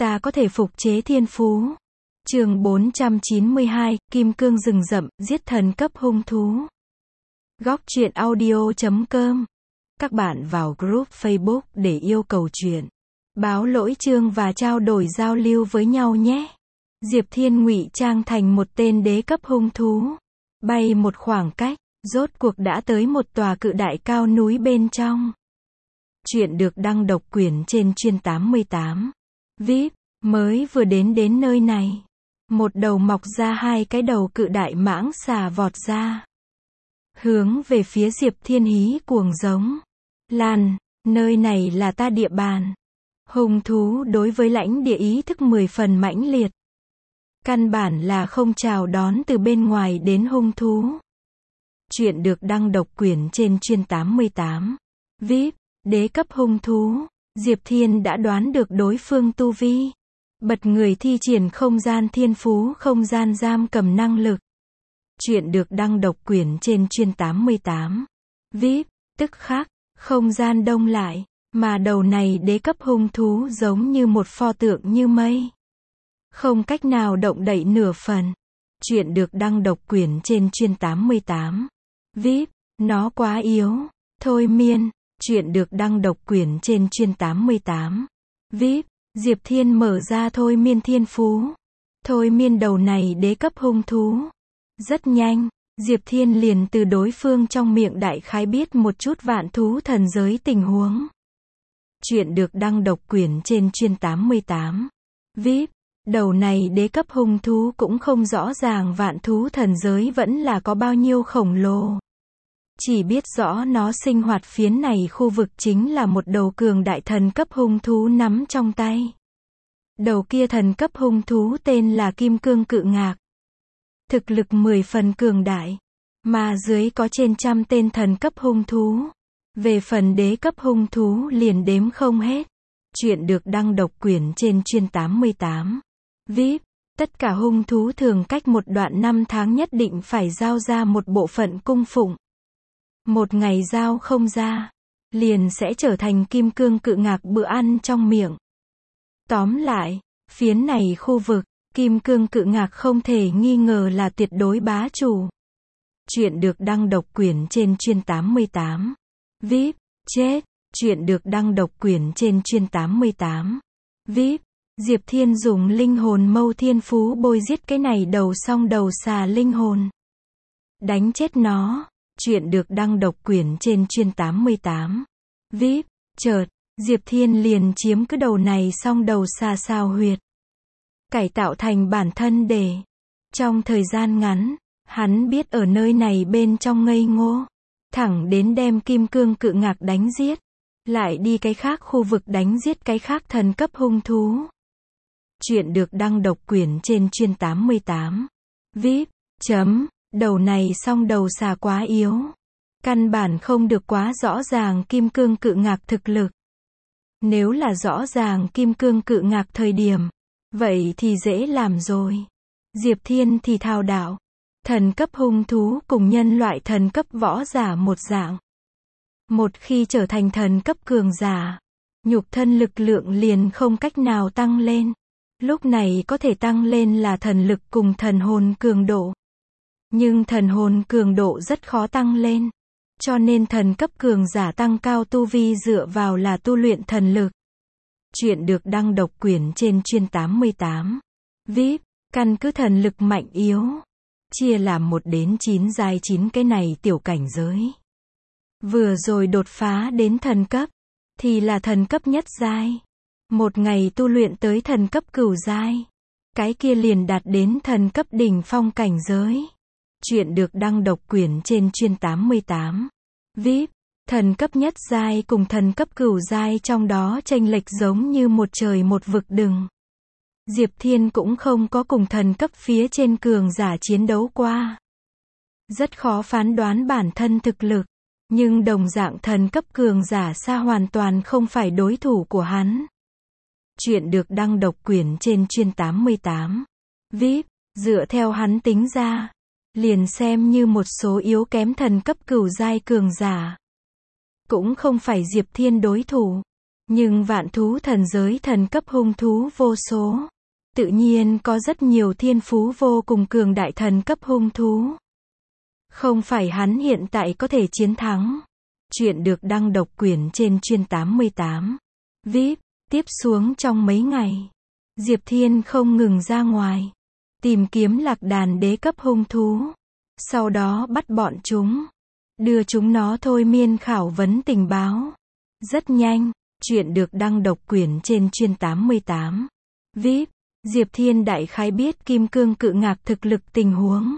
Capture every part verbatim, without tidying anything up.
ta có thể phục chế thiên phú. Chương bốn trăm chín mươi hai, Kim Cương rừng rậm, giết thần cấp hung thú. Góc truyện audio chấm com. Các bạn vào group Facebook để yêu cầu truyện, báo lỗi chương và trao đổi giao lưu với nhau nhé. Diệp Thiên ngụy trang thành một tên đế cấp hung thú, bay một khoảng cách, rốt cuộc đã tới một tòa cự đại cao núi bên trong. Chuyện được đăng độc quyền trên chuyên tám mươi tám. vê i pê, mới vừa đến đến nơi này. Một đầu mọc ra hai cái đầu cự đại mãng xà vọt ra. Hướng về phía Diệp Thiên hí cuồng giống. Lan, nơi này là ta địa bàn. Hung thú đối với lãnh địa ý thức mười phần mãnh liệt. Căn bản là không chào đón từ bên ngoài đến hung thú. Chuyện được đăng độc quyền trên chuyên tám mươi tám. vê i pê, đế cấp hung thú. Diệp Thiên đã đoán được đối phương tu vi. Bật người thi triển không gian thiên phú không gian giam cầm năng lực. Chuyện được đăng độc quyền trên chuyên tám mươi tám. vê i pê, tức khắc, không gian đông lại, mà đầu này đế cấp hung thú giống như một pho tượng như mây. Không cách nào động đậy nửa phần. Chuyện được đăng độc quyền trên chuyên tám mươi tám. vê i pê, nó quá yếu. Thôi miên. Chuyện được đăng độc quyền trên chuyên tám mươi tám. vê i pê, Diệp Thiên mở ra thôi miên thiên phú. Thôi miên đầu này đế cấp hung thú. Rất nhanh, Diệp Thiên liền từ đối phương trong miệng đại khái biết một chút vạn thú thần giới tình huống. Chuyện được đăng độc quyền trên chuyên tám mươi tám. vê i pê, đầu này đế cấp hung thú cũng không rõ ràng vạn thú thần giới vẫn là có bao nhiêu khổng lồ. Chỉ biết rõ nó sinh hoạt phiến này khu vực chính là một đầu cường đại thần cấp hung thú nắm trong tay. Đầu kia thần cấp hung thú tên là Kim Cương Cự Ngạc. Thực lực mười phần cường đại. Mà dưới có trên trăm tên thần cấp hung thú. Về phần đế cấp hung thú liền đếm không hết. Chuyện được đăng độc quyền trên chuyên tám mươi tám. vê i pê, tất cả hung thú thường cách một đoạn năm tháng nhất định phải giao ra một bộ phận cung phụng. Một ngày giao không ra, liền sẽ trở thành Kim Cương Cự Ngạc bữa ăn trong miệng. Tóm lại, phiến này khu vực, Kim Cương Cự Ngạc không thể nghi ngờ là tuyệt đối bá chủ. Chuyện được đăng độc quyền trên chuyên tám mươi tám. vê i pê, chết. Chuyện được đăng độc quyền trên chuyên tám mươi tám. vê i pê, Diệp Thiên dùng linh hồn mâu thiên phú bôi giết cái này đầu song đầu xà linh hồn. Đánh chết nó. Chuyện được đăng độc quyền trên chuyên tám mươi tám. vê i pê, chợt, Diệp Thiên liền chiếm cứ đầu này song đầu xà xào huyệt. Cải tạo thành bản thân để, trong thời gian ngắn, hắn biết ở nơi này bên trong ngây ngô. Thẳng đến đem Kim Cương Cự Ngạc đánh giết. Lại đi cái khác khu vực đánh giết cái khác thần cấp hung thú. Chuyện được đăng độc quyền trên chuyên tám mươi tám. vê i pê, chấm. Đầu này song đầu xà quá yếu. Căn bản không được quá rõ ràng Kim Cương Cự Ngạc thực lực. Nếu là rõ ràng Kim Cương Cự Ngạc thời điểm, vậy thì dễ làm rồi. Diệp Thiên thì thao đạo. Thần cấp hung thú cùng nhân loại thần cấp võ giả một dạng. Một khi trở thành thần cấp cường giả, nhục thân lực lượng liền không cách nào tăng lên. Lúc này có thể tăng lên là thần lực cùng thần hồn cường độ. Nhưng thần hồn cường độ rất khó tăng lên. Cho nên thần cấp cường giả tăng cao tu vi dựa vào là tu luyện thần lực. Chuyện được đăng độc quyền trên chuyên tám mươi tám. vê i pê, căn cứ thần lực mạnh yếu. Chia làm một đến chín giai chín cái này tiểu cảnh giới. Vừa rồi đột phá đến thần cấp. Thì là thần cấp nhất giai. Một ngày tu luyện tới thần cấp cửu giai. Cái kia liền đạt đến thần cấp đỉnh phong cảnh giới. Chuyện được đăng độc quyền trên chuyên tám mươi tám. vê i pê, thần cấp nhất giai cùng thần cấp cửu giai trong đó chênh lệch giống như một trời một vực đừng. Diệp Thiên cũng không có cùng thần cấp phía trên cường giả chiến đấu qua. Rất khó phán đoán bản thân thực lực. Nhưng đồng dạng thần cấp cường giả xa hoàn toàn không phải đối thủ của hắn. Chuyện được đăng độc quyền trên chuyên tám mươi tám. vê i pê, dựa theo hắn tính ra. Liền xem như một số yếu kém thần cấp cửu giai cường giả. Cũng không phải Diệp Thiên đối thủ. Nhưng vạn thú thần giới thần cấp hung thú vô số. Tự nhiên có rất nhiều thiên phú vô cùng cường đại thần cấp hung thú. Không phải hắn hiện tại có thể chiến thắng. Chuyện được đăng độc quyền trên chuyên tám mươi tám. vê i pê, tiếp xuống trong mấy ngày. Diệp Thiên không ngừng ra ngoài. Tìm kiếm lạc đàn đế cấp hung thú. Sau đó bắt bọn chúng. Đưa chúng nó thôi miên khảo vấn tình báo. Rất nhanh, chuyện được đăng độc quyền trên chuyên tám mươi tám. vê i pê, Diệp Thiên đại khái biết kim cương cự ngạc thực lực tình huống.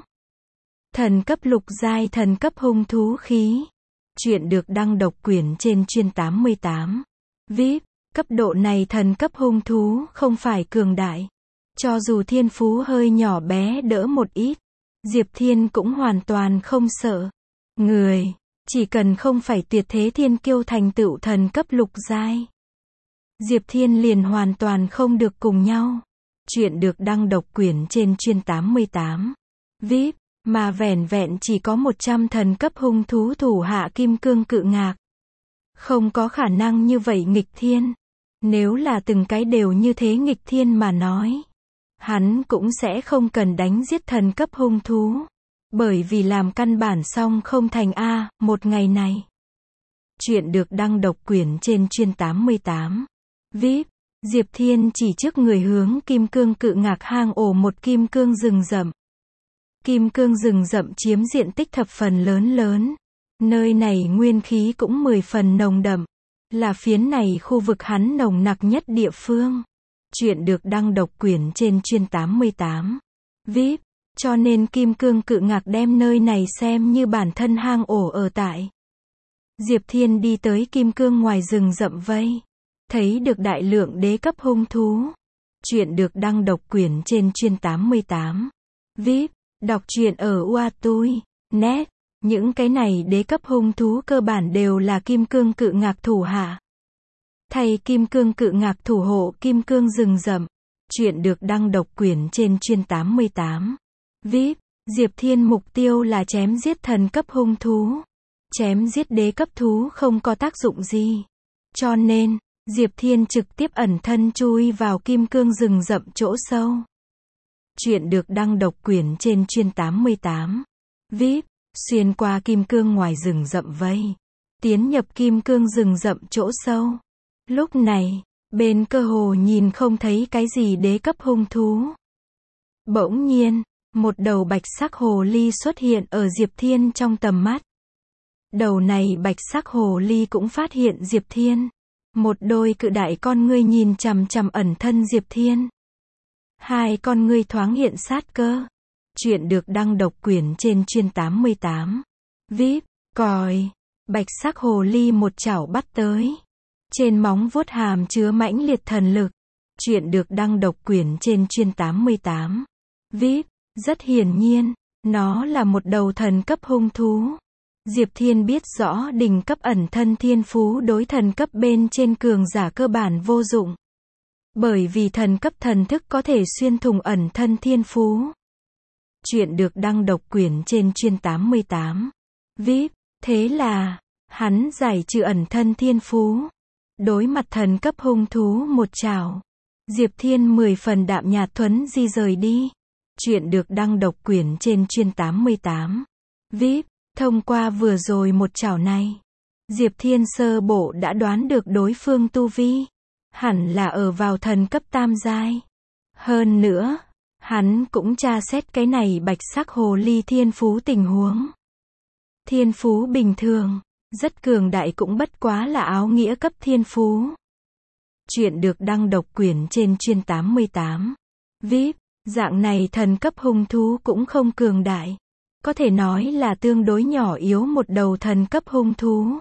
Thần cấp lục giai thần cấp hung thú khí. Chuyện được đăng độc quyền trên chuyên tám mươi tám. vê i pê, cấp độ này thần cấp hung thú không phải cường đại. Cho dù thiên phú hơi nhỏ bé đỡ một ít, Diệp Thiên cũng hoàn toàn không sợ. Người, chỉ cần không phải tuyệt thế thiên kiêu thành tựu thần cấp lục giai. Diệp Thiên liền hoàn toàn không được cùng nhau. Chuyện được đăng độc quyền trên chuyên tám mươi tám. vê i pê, mà vẻn vẹn chỉ có một trăm thần cấp hung thú thủ hạ kim cương cự ngạc. Không có khả năng như vậy nghịch thiên. Nếu là từng cái đều như thế nghịch thiên mà nói, hắn cũng sẽ không cần đánh giết thần cấp hung thú. Bởi vì làm căn bản xong không thành A, một ngày này. Chuyện được đăng độc quyền trên chuyên tám mươi tám. vê i pê, Diệp Thiên chỉ trước người hướng kim cương cự ngạc hang ổ một kim cương rừng rậm. Kim cương rừng rậm chiếm diện tích thập phần lớn lớn. Nơi này nguyên khí cũng mười phần nồng đậm. Là phiến này khu vực hắn nồng nặc nhất địa phương. Chuyện được đăng độc quyền trên chuyên tám mươi tám. vê i pê, cho nên kim cương cự ngạc đem nơi này xem như bản thân hang ổ ở tại. Diệp Thiên đi tới kim cương ngoài rừng rậm vây. Thấy được đại lượng đế cấp hung thú. Chuyện được đăng độc quyền trên chuyên tám mươi tám. vê i pê, đọc truyện ở u a tui chấm net. Những cái này đế cấp hung thú cơ bản đều là kim cương cự ngạc thủ hạ. Thay kim cương cự ngạc thủ hộ kim cương rừng rậm. Chuyện được đăng độc quyền trên chuyên tám mươi tám. vê i pê, Diệp Thiên mục tiêu là chém giết thần cấp hung thú. Chém giết đế cấp thú không có tác dụng gì. Cho nên, Diệp Thiên trực tiếp ẩn thân chui vào kim cương rừng rậm chỗ sâu. Chuyện được đăng độc quyền trên chuyên tám mươi tám. vê i pê, xuyên qua kim cương ngoài rừng rậm vây. Tiến nhập kim cương rừng rậm chỗ sâu. Lúc này, bên cơ hồ nhìn không thấy cái gì đế cấp hung thú. Bỗng nhiên, một đầu bạch sắc hồ ly xuất hiện ở Diệp Thiên trong tầm mắt. Đầu này bạch sắc hồ ly cũng phát hiện Diệp Thiên. Một đôi cự đại con ngươi nhìn chằm chằm ẩn thân Diệp Thiên. Hai con ngươi thoáng hiện sát cơ. Chuyện được đăng độc quyền trên chuyên tám mươi tám. vê i pê, còi. Bạch sắc hồ ly một chảo bắt tới. Trên móng vuốt hàm chứa mãnh liệt thần lực. Chuyện được đăng độc quyền trên chuyên tám mươi tám. vê i pê, rất hiển nhiên, nó là một đầu thần cấp hung thú. Diệp Thiên biết rõ đỉnh cấp ẩn thân thiên phú đối thần cấp bên trên cường giả cơ bản vô dụng. Bởi vì thần cấp thần thức có thể xuyên thủng ẩn thân thiên phú. Chuyện được đăng độc quyền trên chuyên tám mươi tám. vê i pê, thế là, hắn giải trừ ẩn thân thiên phú. Đối mặt thần cấp hung thú một chảo. Diệp Thiên mười phần đạm nhạt thuấn di rời đi. Chuyện được đăng độc quyền trên chuyên tám mươi tám. vê i pê, thông qua vừa rồi một chảo này. Diệp Thiên sơ bộ đã đoán được đối phương tu vi. Hẳn là ở vào thần cấp tam giai. Hơn nữa, hắn cũng tra xét cái này bạch sắc hồ ly thiên phú tình huống. Thiên phú bình thường, rất cường đại cũng bất quá là áo nghĩa cấp thiên phú. Chuyện được đăng độc quyền trên chuyên tám mươi tám. vê i pê, dạng này thần cấp hung thú cũng không cường đại. Có thể nói là tương đối nhỏ yếu một đầu thần cấp hung thú.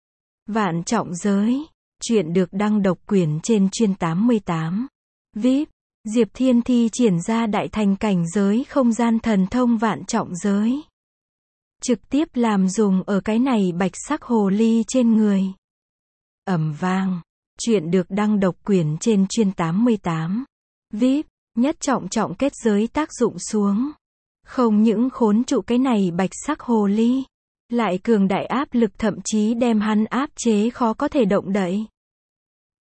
Vạn trọng giới. Chuyện được đăng độc quyền trên chuyên tám mươi tám. vê i pê, Diệp Thiên thi triển ra đại thành cảnh giới không gian thần thông vạn trọng giới. Trực tiếp làm dùng ở cái này bạch sắc hồ ly trên người. Ầm vang. Chuyện được đăng độc quyền trên chuyên tám mươi tám. vê i pê, nhất trọng trọng kết giới tác dụng xuống. Không những khốn trụ cái này bạch sắc hồ ly. Lại cường đại áp lực thậm chí đem hắn áp chế khó có thể động đậy.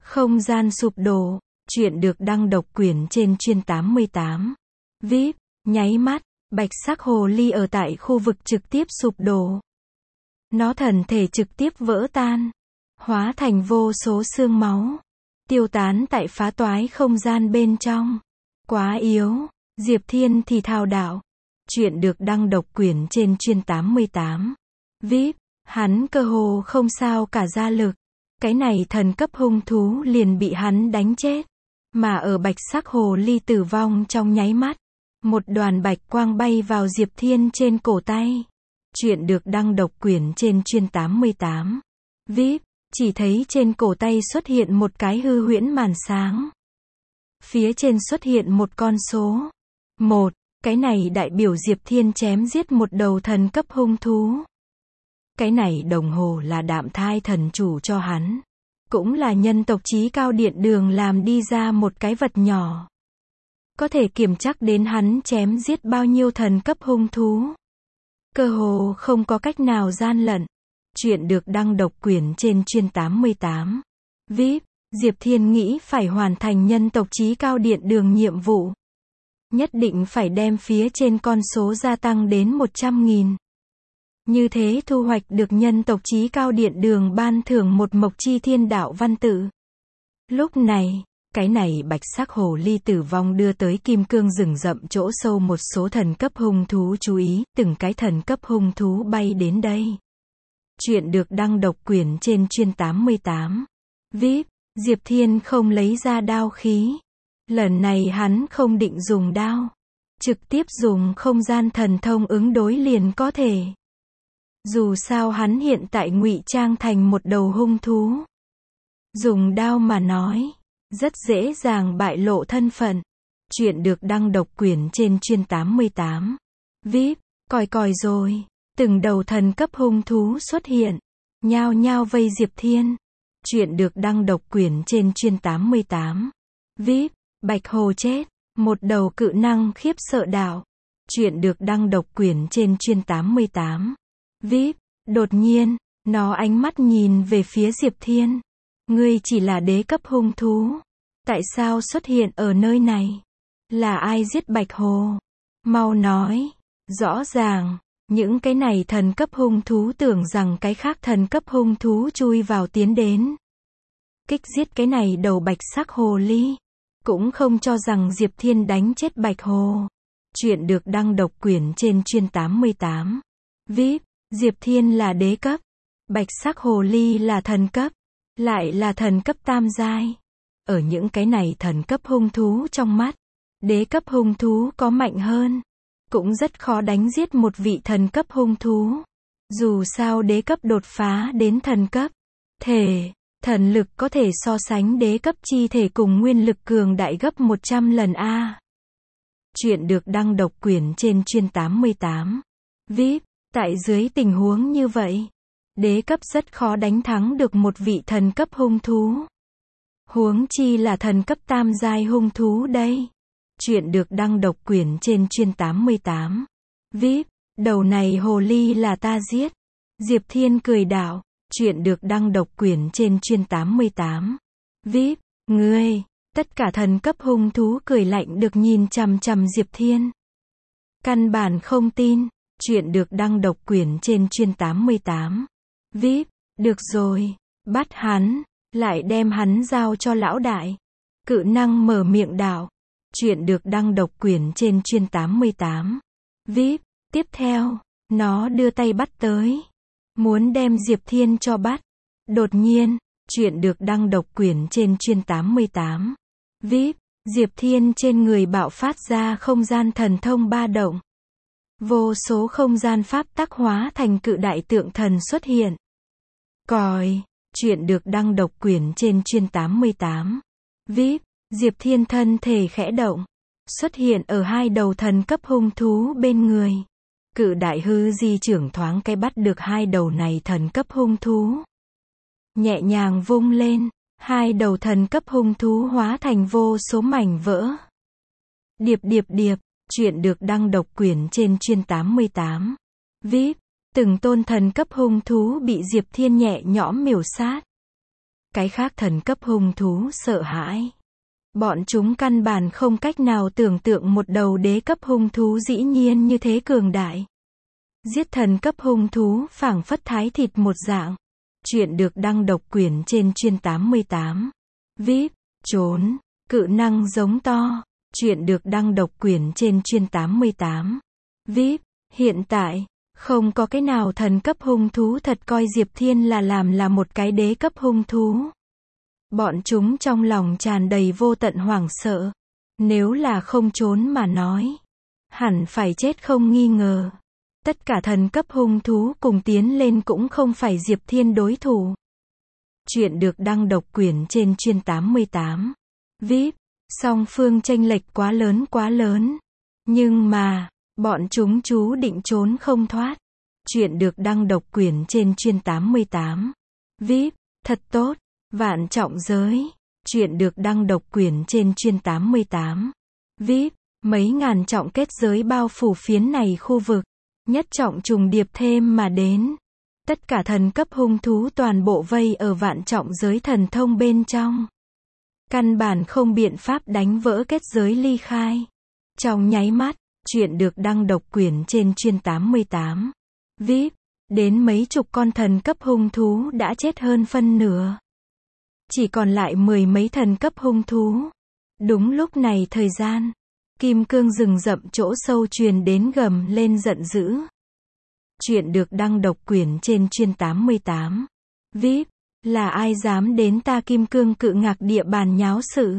Không gian sụp đổ. Chuyện được đăng độc quyền trên chuyên tám mươi tám. vê i pê, nháy mắt, bạch sắc hồ ly ở tại khu vực trực tiếp sụp đổ. Nó thần thể trực tiếp vỡ tan, hóa thành vô số xương máu, tiêu tán tại phá toái không gian bên trong. Quá yếu, Diệp Thiên thì thao đạo. Chuyện được đăng độc quyền trên chuyên tám mươi tám. vê i pê, hắn cơ hồ không sao cả ra lực. Cái này thần cấp hung thú liền bị hắn đánh chết. Mà ở bạch sắc hồ ly tử vong trong nháy mắt, một đoàn bạch quang bay vào Diệp Thiên trên cổ tay. Chuyện được đăng độc quyền trên chuyên tám mươi tám. vê i pê, chỉ thấy trên cổ tay xuất hiện một cái hư huyễn màn sáng. Phía trên xuất hiện một con số. một, cái này đại biểu Diệp Thiên chém giết một đầu thần cấp hung thú. Cái này đồng hồ là đạm thai thần chủ cho hắn. Cũng là nhân tộc chí cao điện đường làm đi ra một cái vật nhỏ. Có thể kiểm chắc đến hắn chém giết bao nhiêu thần cấp hung thú. Cơ hồ không có cách nào gian lận. Chuyện được đăng độc quyền trên chuyên tám mươi tám. vê i pê, Diệp Thiên nghĩ phải hoàn thành nhân tộc chí cao điện đường nhiệm vụ. Nhất định phải đem phía trên con số gia tăng đến một trăm nghìn. Như thế thu hoạch được nhân tộc chí cao điện đường ban thưởng một mộc chi thiên đạo văn tự. Lúc này, cái này bạch sắc hồ ly tử vong đưa tới kim cương rừng rậm chỗ sâu một số thần cấp hung thú chú ý, từng cái thần cấp hung thú bay đến đây. Chuyện được đăng độc quyền trên chuyên tám mươi tám. vê i pê, Diệp Thiên không lấy ra đao khí. Lần này hắn không định dùng đao. Trực tiếp dùng không gian thần thông ứng đối liền có thể. Dù sao hắn hiện tại ngụy trang thành một đầu hung thú. Dùng đao mà nói, rất dễ dàng bại lộ thân phận. Chuyện được đăng độc quyền trên chuyên tám mươi tám. vê i pê, còi còi rồi. Từng đầu thần cấp hung thú xuất hiện. Nhao nhao vây Diệp Thiên. Chuyện được đăng độc quyền trên chuyên tám mươi tám. vê i pê, bạch hồ chết. Một đầu cự năng khiếp sợ đạo. Chuyện được đăng độc quyền trên chuyên tám mươi tám. vê i pê, đột nhiên, nó ánh mắt nhìn về phía Diệp Thiên. Ngươi chỉ là đế cấp hung thú. Tại sao xuất hiện ở nơi này? Là ai giết bạch hồ? Mau nói. Rõ ràng, những cái này thần cấp hung thú tưởng rằng cái khác thần cấp hung thú chui vào tiến đến. Kích giết cái này đầu bạch sắc hồ ly. Cũng không cho rằng Diệp Thiên đánh chết bạch hồ. Chuyện được đăng độc quyền trên chuyên tám mươi tám. vê i pê, Diệp Thiên là đế cấp. Bạch sắc hồ ly là thần cấp. Lại là thần cấp tam giai. Ở những cái này thần cấp hung thú trong mắt, đế cấp hung thú có mạnh hơn. Cũng rất khó đánh giết một vị thần cấp hung thú. Dù sao đế cấp đột phá đến thần cấp. Thể, thần lực có thể so sánh đế cấp chi thể cùng nguyên lực cường đại gấp một trăm lần A. Chuyện được đăng độc quyền trên chuyên tám mươi tám. vê i pê, tại dưới tình huống như vậy, đế cấp rất khó đánh thắng được một vị thần cấp hung thú. Huống chi là thần cấp tam giai hung thú đây. Chuyện được đăng độc quyền trên chuyên tám mươi tám. vê i pê, đầu này hồ ly là ta giết. Diệp Thiên cười đạo. Chuyện được đăng độc quyền trên chuyên tám mươi tám. vê i pê, ngươi, tất cả thần cấp hung thú cười lạnh được nhìn chằm chằm Diệp Thiên. Căn bản không tin. Chuyện được đăng độc quyền trên chuyên tám mươi tám. vê i pê, được rồi, bắt hắn, lại đem hắn giao cho lão đại. Cự năng mở miệng đạo. Chuyện được đăng độc quyền trên chuyên tám mươi tám. vê i pê, tiếp theo, nó đưa tay bắt tới. Muốn đem Diệp Thiên cho bắt. Đột nhiên, chuyện được đăng độc quyền trên chuyên tám mươi tám. vê i pê, Diệp Thiên trên người bạo phát ra không gian thần thông ba động. Vô số không gian pháp tắc hóa thành cự đại tượng thần xuất hiện. Còi, chuyện được đăng độc quyền trên chuyên tám mươi tám. vê i pê, Diệp Thiên thân thể khẽ động. Xuất hiện ở hai đầu thần cấp hung thú bên người. Cự đại hư di trưởng thoáng cái bắt được hai đầu này thần cấp hung thú. Nhẹ nhàng vung lên, hai đầu thần cấp hung thú hóa thành vô số mảnh vỡ. Điệp điệp điệp, chuyện được đăng độc quyền trên chuyên tám mươi tám. vê i pê, từng tôn thần cấp hung thú bị Diệp Thiên nhẹ nhõm miểu sát. Cái khác thần cấp hung thú sợ hãi. Bọn chúng căn bản không cách nào tưởng tượng một đầu đế cấp hung thú dĩ nhiên như thế cường đại. Giết thần cấp hung thú phảng phất thái thịt một dạng. Chuyện được đăng độc quyển trên chuyên tám mươi tám. vê i pê, trốn, cự năng giống to. Chuyện được đăng độc quyển trên chuyên tám mươi tám. vê i pê, hiện tại, không có cái nào thần cấp hung thú thật coi Diệp Thiên là làm là một cái đế cấp hung thú. Bọn chúng trong lòng tràn đầy vô tận hoảng sợ. Nếu là không trốn mà nói, hẳn phải chết không nghi ngờ. Tất cả thần cấp hung thú cùng tiến lên cũng không phải Diệp Thiên đối thủ. Chuyện được đăng độc quyển trên chuyên tám mươi tám. vê i pê, song phương chênh lệch quá lớn quá lớn. Nhưng mà, bọn chúng chú định trốn không thoát. Chuyện được đăng độc quyển trên chuyên tám mươi tám. vê i pê, thật tốt, vạn trọng giới. Chuyện được đăng độc quyển trên chuyên tám mươi tám. vê i pê, mấy ngàn trọng kết giới bao phủ phiến này khu vực. Nhất trọng trùng điệp thêm mà đến. Tất cả thần cấp hung thú toàn bộ vây ở vạn trọng giới thần thông bên trong. Căn bản không biện pháp đánh vỡ kết giới ly khai. Trong nháy mắt, chuyện được đăng độc quyển trên chuyên tám mươi tám. vê i pê, đến mấy chục con thần cấp hung thú đã chết hơn phân nửa. Chỉ còn lại mười mấy thần cấp hung thú. Đúng lúc này thời gian, kim cương rừng rậm chỗ sâu truyền đến gầm lên giận dữ. Chuyện được đăng độc quyển trên chuyên tám mươi tám. vê i pê, là ai dám đến ta kim cương cự ngạc địa bàn nháo sự?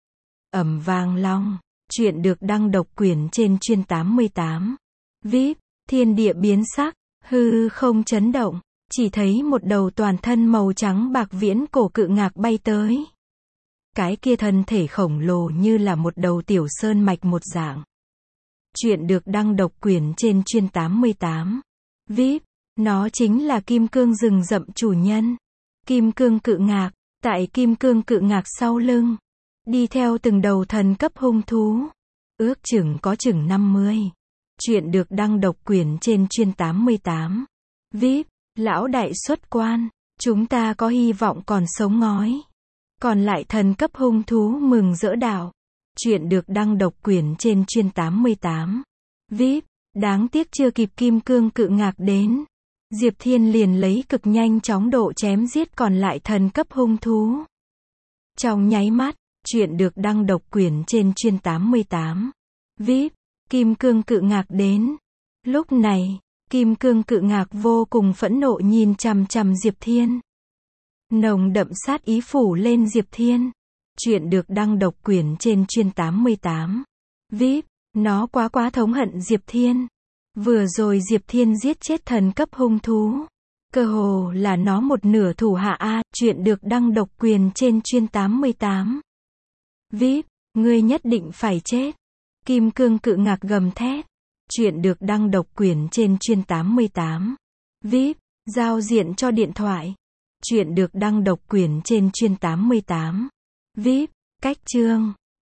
Ầm vang long. Chuyện được đăng độc quyển trên chuyên tám mươi tám. vê i pê, thiên địa biến sắc, hư không chấn động, chỉ thấy một đầu toàn thân màu trắng bạc viễn cổ cự ngạc bay tới. Cái kia thân thể khổng lồ như là một đầu tiểu sơn mạch một dạng. Chuyện được đăng độc quyển trên chuyên tám mươi tám. vê i pê, nó chính là kim cương rừng rậm chủ nhân. Kim cương cự ngạc, tại kim cương cự ngạc sau lưng. Đi theo từng đầu thần cấp hung thú. Ước chừng có chừng năm mươi. Chuyện được đăng độc quyển trên chuyên tám mươi tám. vê i pê, lão đại xuất quan. Chúng ta có hy vọng còn sống ngói. Còn lại thần cấp hung thú mừng rỡ đạo. Chuyện được đăng độc quyển trên chuyên tám mươi tám. vê i pê, đáng tiếc chưa kịp kim cương cự ngạc đến. Diệp Thiên liền lấy cực nhanh chóng độ chém giết còn lại thần cấp hung thú. Trong nháy mắt, chuyện được đăng độc quyển trên chuyên tám mươi tám. vê i pê, kim cương cự ngạc đến. Lúc này, kim cương cự ngạc vô cùng phẫn nộ nhìn chằm chằm Diệp Thiên. Nồng đậm sát ý phủ lên Diệp Thiên. Chuyện được đăng độc quyển trên chuyên tám mươi tám. vê i pê, nó quá quá thống hận Diệp Thiên. Vừa rồi Diệp Thiên giết chết thần cấp hung thú. Cơ hồ là nó một nửa thủ hạ a. Chuyện được đăng độc quyền trên chuyên tám mươi tám. vê i pê, ngươi nhất định phải chết. Kim cương cự ngạc gầm thét. Chuyện được đăng độc quyền trên chuyên tám mươi tám. vê i pê, giao diện cho điện thoại. Chuyện được đăng độc quyền trên chuyên tám mươi tám. vê i pê, cách chương.